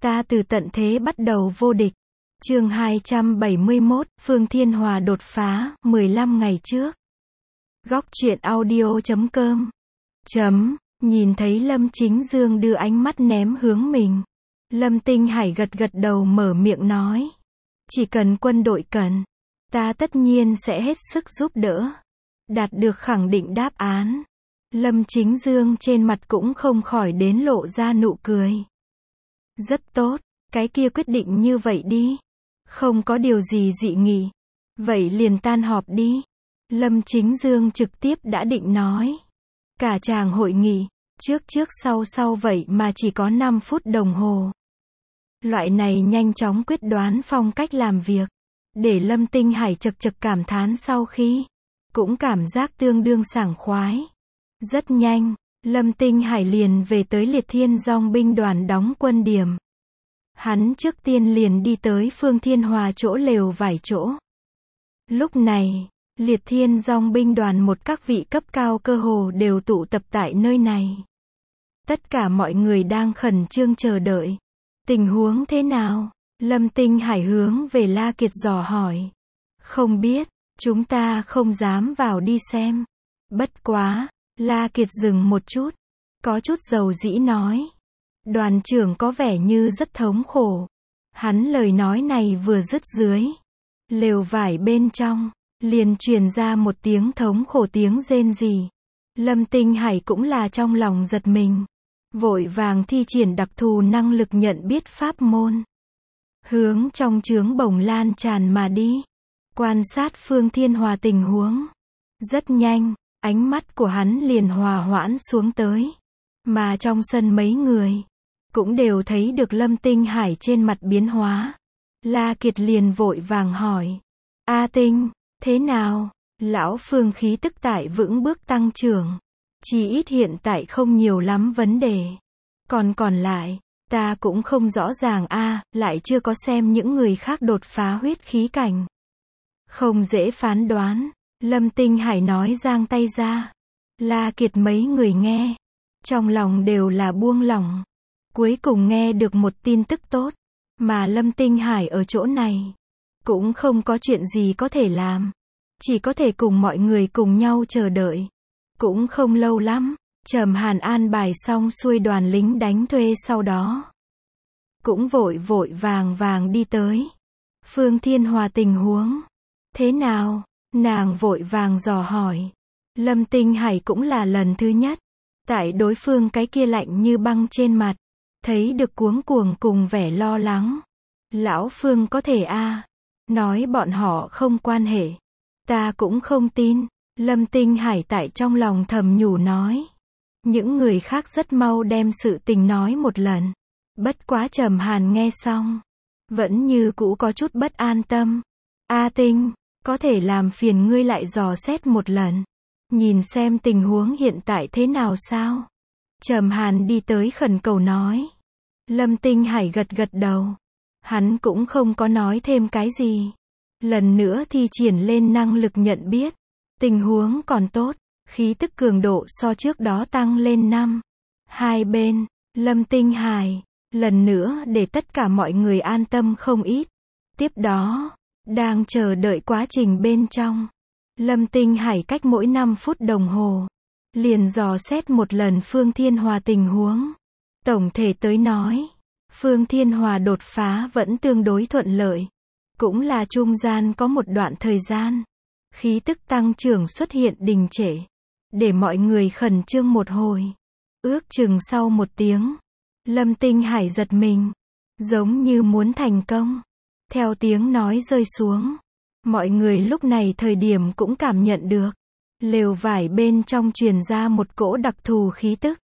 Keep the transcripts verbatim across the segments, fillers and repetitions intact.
Ta từ tận thế bắt đầu vô địch. Chương hai trăm bảy mươi mốt, Phương Thiên Hòa đột phá, mười lăm ngày trước. Góc truyện audio chấm com. Chấm, nhìn thấy Lâm Chính Dương đưa ánh mắt ném hướng mình. Lâm Tinh Hải gật gật đầu mở miệng nói. Chỉ cần quân đội cần, ta tất nhiên sẽ hết sức giúp đỡ. Đạt được khẳng định đáp án. Lâm Chính Dương trên mặt cũng không khỏi đến lộ ra nụ cười. Rất tốt, cái kia quyết định như vậy đi. Không có điều gì dị nghị. Vậy liền tan họp đi. Lâm Chính Dương trực tiếp đã định nói. Cả chàng hội nghị, trước trước sau sau vậy mà chỉ có năm phút đồng hồ. Loại này nhanh chóng quyết đoán phong cách làm việc, để Lâm Tinh Hải chật chật cảm thán sau khi, cũng cảm giác tương đương sảng khoái. Rất nhanh, Lâm Tinh Hải liền về tới Liệt Thiên Dòng binh đoàn đóng quân điểm. Hắn trước tiên liền đi tới Phương Thiên Hòa chỗ lều vải chỗ. Lúc này, Liệt Thiên Dòng binh đoàn một các vị cấp cao cơ hồ đều tụ tập tại nơi này. Tất cả mọi người đang khẩn trương chờ đợi. Tình huống thế nào? Lâm Tinh Hải hướng về La Kiệt dò hỏi. Không biết, chúng ta không dám vào đi xem. Bất quá, La Kiệt dừng một chút, có chút dầu dĩ nói. Đoàn trưởng có vẻ như rất thống khổ. Hắn lời nói này vừa dứt dưới, lều vải bên trong, liền truyền ra một tiếng thống khổ tiếng rên rỉ. Lâm Tinh Hải cũng là trong lòng giật mình. Vội vàng thi triển đặc thù năng lực nhận biết pháp môn. Hướng trong trướng bồng lan tràn mà đi. Quan sát Phương Thiên Hòa tình huống. Rất nhanh, ánh mắt của hắn liền hòa hoãn xuống tới. Mà trong sân mấy người, cũng đều thấy được Lâm Tinh Hải trên mặt biến hóa. La Kiệt liền vội vàng hỏi. A Tinh, thế nào? Lão Phương khí tức tại vững bước tăng trưởng. Chỉ ít hiện tại không nhiều lắm vấn đề. Còn còn lại, ta cũng không rõ ràng a, à, lại chưa có xem những người khác đột phá huyết khí cảnh. Không dễ phán đoán. Lâm Tinh Hải nói giang tay ra. La Kiệt mấy người nghe. Trong lòng đều là buông lỏng. Cuối cùng nghe được một tin tức tốt. Mà Lâm Tinh Hải ở chỗ này. Cũng không có chuyện gì có thể làm. Chỉ có thể cùng mọi người cùng nhau chờ đợi. Cũng không lâu lắm, Trầm Hàn an bài xong xuôi đoàn lính đánh thuê sau đó. Cũng vội vội vàng vàng đi tới. Phương Thiên Hòa tình huống. Thế nào? Nàng vội vàng dò hỏi. Lâm Tinh Hải cũng là lần thứ nhất. Tại đối phương cái kia lạnh như băng trên mặt. Thấy được cuống cuồng cùng vẻ lo lắng. Lão Phương có thể a à, nói bọn họ không quan hệ. Ta cũng không tin. Lâm Tinh Hải tại trong lòng thầm nhủ nói. Những người khác rất mau đem sự tình nói một lần. Bất quá Trầm Hàn nghe xong. Vẫn như cũ có chút bất an tâm. A Tinh, có thể làm phiền ngươi lại dò xét một lần. Nhìn xem tình huống hiện tại thế nào sao? Trầm Hàn đi tới khẩn cầu nói. Lâm Tinh Hải gật gật đầu. Hắn cũng không có nói thêm cái gì. Lần nữa thi triển lên năng lực nhận biết. Tình huống còn tốt, khí tức cường độ so trước đó tăng lên năm. Hai bên, Lâm Tinh Hải, lần nữa để tất cả mọi người an tâm không ít. Tiếp đó, đang chờ đợi quá trình bên trong. Lâm Tinh Hải cách mỗi năm phút đồng hồ, liền dò xét một lần Phương Thiên Hòa tình huống. Tổng thể tới nói, Phương Thiên Hòa đột phá vẫn tương đối thuận lợi. Cũng là trung gian có một đoạn thời gian. Khí tức tăng trưởng xuất hiện đình trệ. Để mọi người khẩn trương một hồi. Ước chừng sau một tiếng. Lâm Tinh Hải giật mình. Giống như muốn thành công. Theo tiếng nói rơi xuống. Mọi người lúc này thời điểm cũng cảm nhận được. Lều vải bên trong truyền ra một cỗ đặc thù khí tức.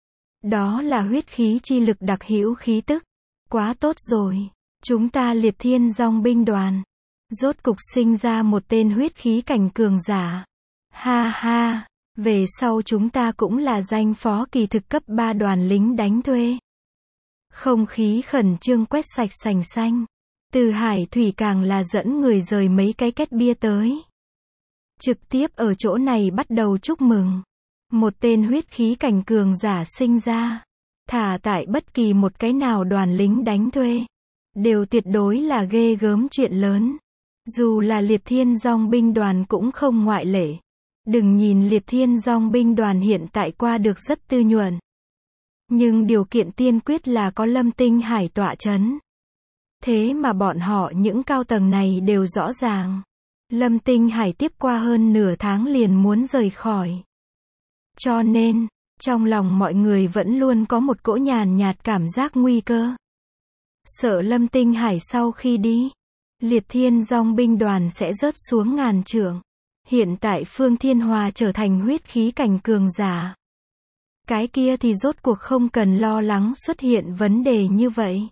Đó là huyết khí chi lực đặc hữu khí tức. Quá tốt rồi. Chúng ta Liệt Thiên Dòng binh đoàn. Rốt cục sinh ra một tên huyết khí cảnh cường giả. Ha ha, về sau chúng ta cũng là danh phó kỳ thực cấp ba đoàn lính đánh thuê. Không khí khẩn trương quét sạch sành xanh. Từ Hải Thủy càng là dẫn người rời mấy cái két bia tới. Trực tiếp ở chỗ này bắt đầu chúc mừng. Một tên huyết khí cảnh cường giả sinh ra. thả tại bất kỳ một cái nào đoàn lính đánh thuê, đều tuyệt đối là ghê gớm chuyện lớn. Dù là Liệt Thiên Dong binh đoàn cũng không ngoại lệ. Đừng nhìn Liệt Thiên Dong binh đoàn hiện tại qua được rất tư nhuận. Nhưng điều kiện tiên quyết là có Lâm Tinh Hải tọa chấn. Thế mà bọn họ những cao tầng này đều rõ ràng. Lâm Tinh Hải tiếp qua hơn nửa tháng liền muốn rời khỏi. Cho nên, trong lòng mọi người vẫn luôn có một cỗ nhàn nhạt cảm giác nguy cơ. Sợ Lâm Tinh Hải sau khi đi, Liệt Thiên Dong binh đoàn sẽ rớt xuống ngàn trượng. Hiện tại Phương Thiên Hòa trở thành huyết khí cảnh cường giả. Cái kia thì rốt cuộc không cần lo lắng xuất hiện vấn đề như vậy.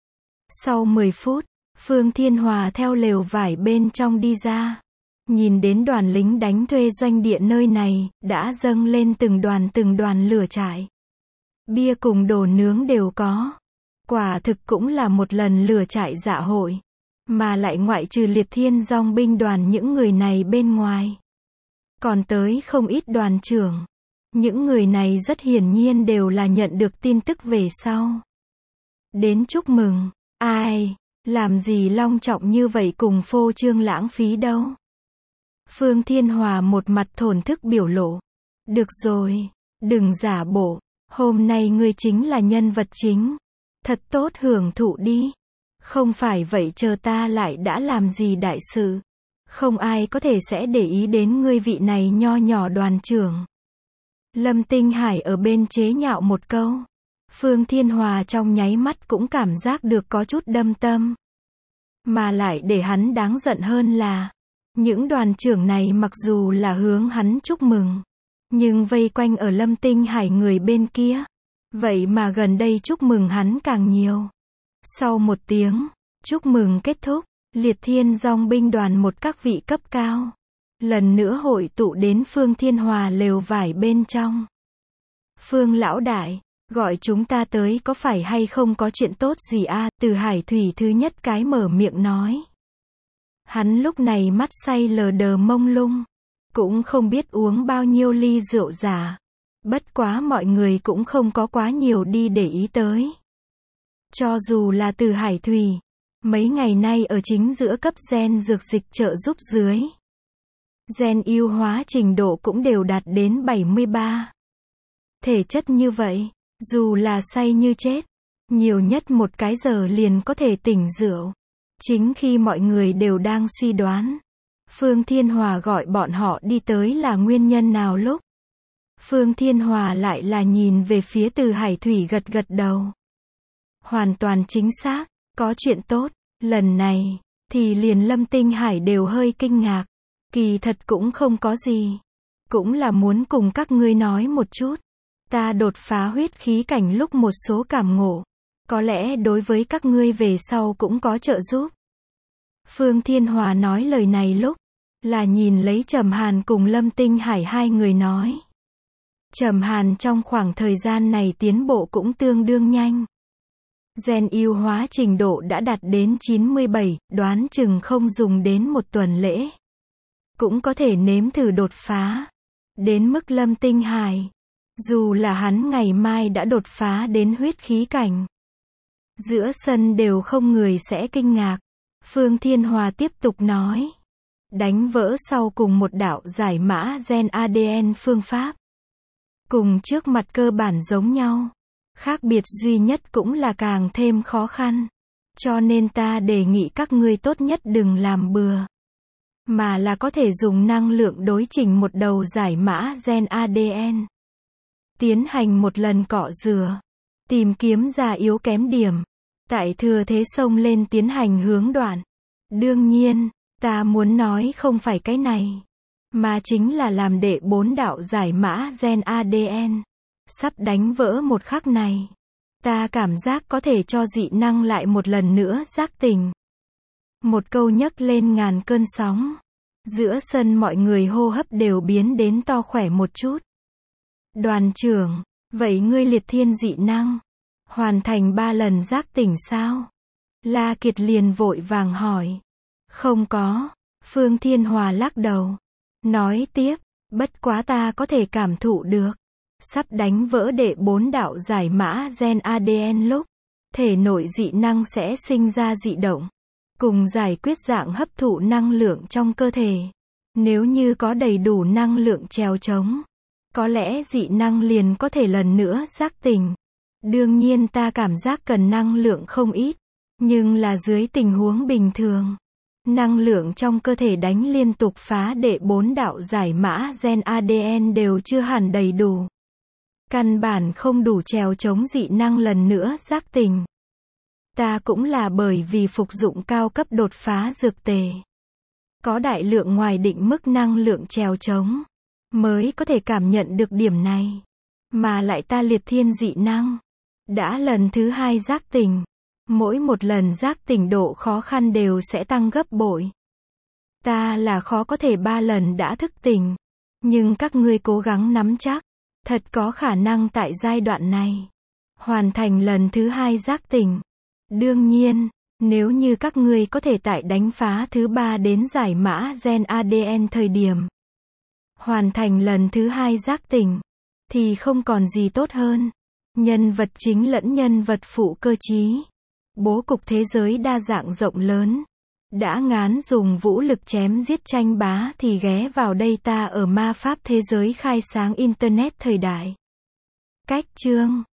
Sau mười phút, Phương Thiên Hòa theo lều vải bên trong đi ra. Nhìn đến đoàn lính đánh thuê doanh địa nơi này, đã dâng lên từng đoàn từng đoàn lửa trại. Bia cùng đồ nướng đều có. Quả thực cũng là một lần lửa trại dạ hội. Mà lại ngoại trừ Liệt Thiên Dong binh đoàn những người này bên ngoài. Còn tới không ít đoàn trưởng. Những người này rất hiển nhiên đều là nhận được tin tức về sau. Đến chúc mừng. Ai, làm gì long trọng như vậy cùng phô trương lãng phí đâu. Phương Thiên Hòa một mặt thổn thức biểu lộ. Được rồi, đừng giả bộ. Hôm nay ngươi chính là nhân vật chính. Thật tốt hưởng thụ đi. Không phải vậy chờ ta lại đã làm gì đại sự. Không ai có thể sẽ để ý đến ngươi vị này nho nhỏ đoàn trưởng. Lâm Tinh Hải ở bên chế nhạo một câu. Phương Thiên Hòa trong nháy mắt cũng cảm giác được có chút đâm tâm. Mà lại để hắn đáng giận hơn là, những đoàn trưởng này mặc dù là hướng hắn chúc mừng, nhưng vây quanh ở Lâm Tinh Hải người bên kia. Vậy mà gần đây chúc mừng hắn càng nhiều. Sau một tiếng, chúc mừng kết thúc, Liệt Thiên Dong binh đoàn một các vị cấp cao. Lần nữa hội tụ đến Phương Thiên Hòa lều vải bên trong. Phương lão đại, gọi chúng ta tới có phải hay không có chuyện tốt gì a? Từ Hải Thủy thứ nhất cái mở miệng nói. Hắn lúc này mắt say lờ đờ mông lung. Cũng không biết uống bao nhiêu ly rượu giả. Bất quá mọi người cũng không có quá nhiều đi để ý tới. Cho dù là Từ Hải Thủy, mấy ngày nay ở chính giữa cấp gen dược dịch trợ giúp dưới. Gen ưu hóa trình độ cũng đều đạt đến bảy mươi ba. Thể chất như vậy, dù là say như chết, nhiều nhất một cái giờ liền có thể tỉnh rượu. Chính khi mọi người đều đang suy đoán, Phương Thiên Hòa gọi bọn họ đi tới là nguyên nhân nào lúc. Phương Thiên Hòa lại là nhìn về phía Từ Hải Thủy gật gật đầu. Hoàn toàn chính xác, có chuyện tốt, lần này, thì liền Lâm Tinh Hải đều hơi kinh ngạc. Kỳ thật cũng không có gì. Cũng là muốn cùng các ngươi nói một chút. Ta đột phá huyết khí cảnh lúc một số cảm ngộ. Có lẽ đối với các ngươi về sau cũng có trợ giúp. Phương Thiên Hòa nói lời này lúc, là nhìn lấy Trầm Hàn cùng Lâm Tinh Hải hai người nói. Trầm Hàn trong khoảng thời gian này tiến bộ cũng tương đương nhanh. Gen ưu hóa trình độ đã đạt đến chín mươi bảy, đoán chừng không dùng đến một tuần lễ. Cũng có thể nếm thử đột phá. Đến mức Lâm Tinh Hải, dù là hắn ngày mai đã đột phá đến huyết khí cảnh. Giữa sân đều không người sẽ kinh ngạc. Phương Thiên Hòa tiếp tục nói. Đánh vỡ sau cùng một đạo giải mã gen a đê en phương pháp. Cùng trước mặt cơ bản giống nhau. Khác biệt duy nhất cũng là càng thêm khó khăn. Cho nên ta đề nghị các ngươi tốt nhất đừng làm bừa. Mà là có thể dùng năng lượng đối chỉnh một đầu giải mã gen a đê en. Tiến hành một lần cọ rửa. Tìm kiếm ra yếu kém điểm. Tại thừa thế xông lên tiến hành hướng đoạn. Đương nhiên, ta muốn nói không phải cái này. Mà chính là làm đệ bốn đạo giải mã gen a đê en. Sắp đánh vỡ một khắc này. Ta cảm giác có thể cho dị năng lại một lần nữa giác tỉnh. Một câu nhấc lên ngàn cơn sóng. Giữa sân mọi người hô hấp đều biến đến to khỏe một chút. Đoàn trưởng, vậy ngươi liệt thiên dị năng, hoàn thành ba lần giác tỉnh sao? La Kiệt liền vội vàng hỏi. Không có, Phương Thiên Hòa lắc đầu. Nói tiếp, bất quá ta có thể cảm thụ được. sắp đánh vỡ đệ bốn đạo giải mã gen a đê en lúc thể nội dị năng sẽ sinh ra dị động, cùng giải quyết dạng hấp thụ năng lượng trong cơ thể. Nếu như có đầy đủ năng lượng trèo trống, có lẽ dị năng liền có thể lần nữa giác tỉnh. Đương nhiên ta cảm giác cần năng lượng không ít, nhưng là dưới tình huống bình thường. Năng lượng trong cơ thể đánh liên tục phá đệ bốn đạo giải mã gen a đê en đều chưa hẳn đầy đủ. Căn bản không đủ trèo chống dị năng lần nữa giác tỉnh. Ta cũng là bởi vì phục dụng cao cấp đột phá dược tề. Có đại lượng ngoài định mức năng lượng trèo chống, mới có thể cảm nhận được điểm này. Mà lại ta liệt thiên dị năng. Đã lần thứ hai giác tỉnh. Mỗi một lần giác tỉnh độ khó khăn đều sẽ tăng gấp bội. Ta là khó có thể ba lần đã thức tỉnh. Nhưng các ngươi cố gắng nắm chắc. Thật có khả năng tại giai đoạn này hoàn thành lần thứ hai giác tỉnh. Đương nhiên, nếu như các ngươi có thể tại đánh phá thứ ba đến giải mã gen a đê en thời điểm hoàn thành lần thứ hai giác tỉnh, thì không còn gì tốt hơn. Nhân vật chính lẫn nhân vật phụ cơ trí. Bố cục thế giới đa dạng rộng lớn. Đã ngán dùng vũ lực chém giết tranh bá thì ghé vào đây ta ở ma pháp thế giới khai sáng Internet thời đại. Cách chương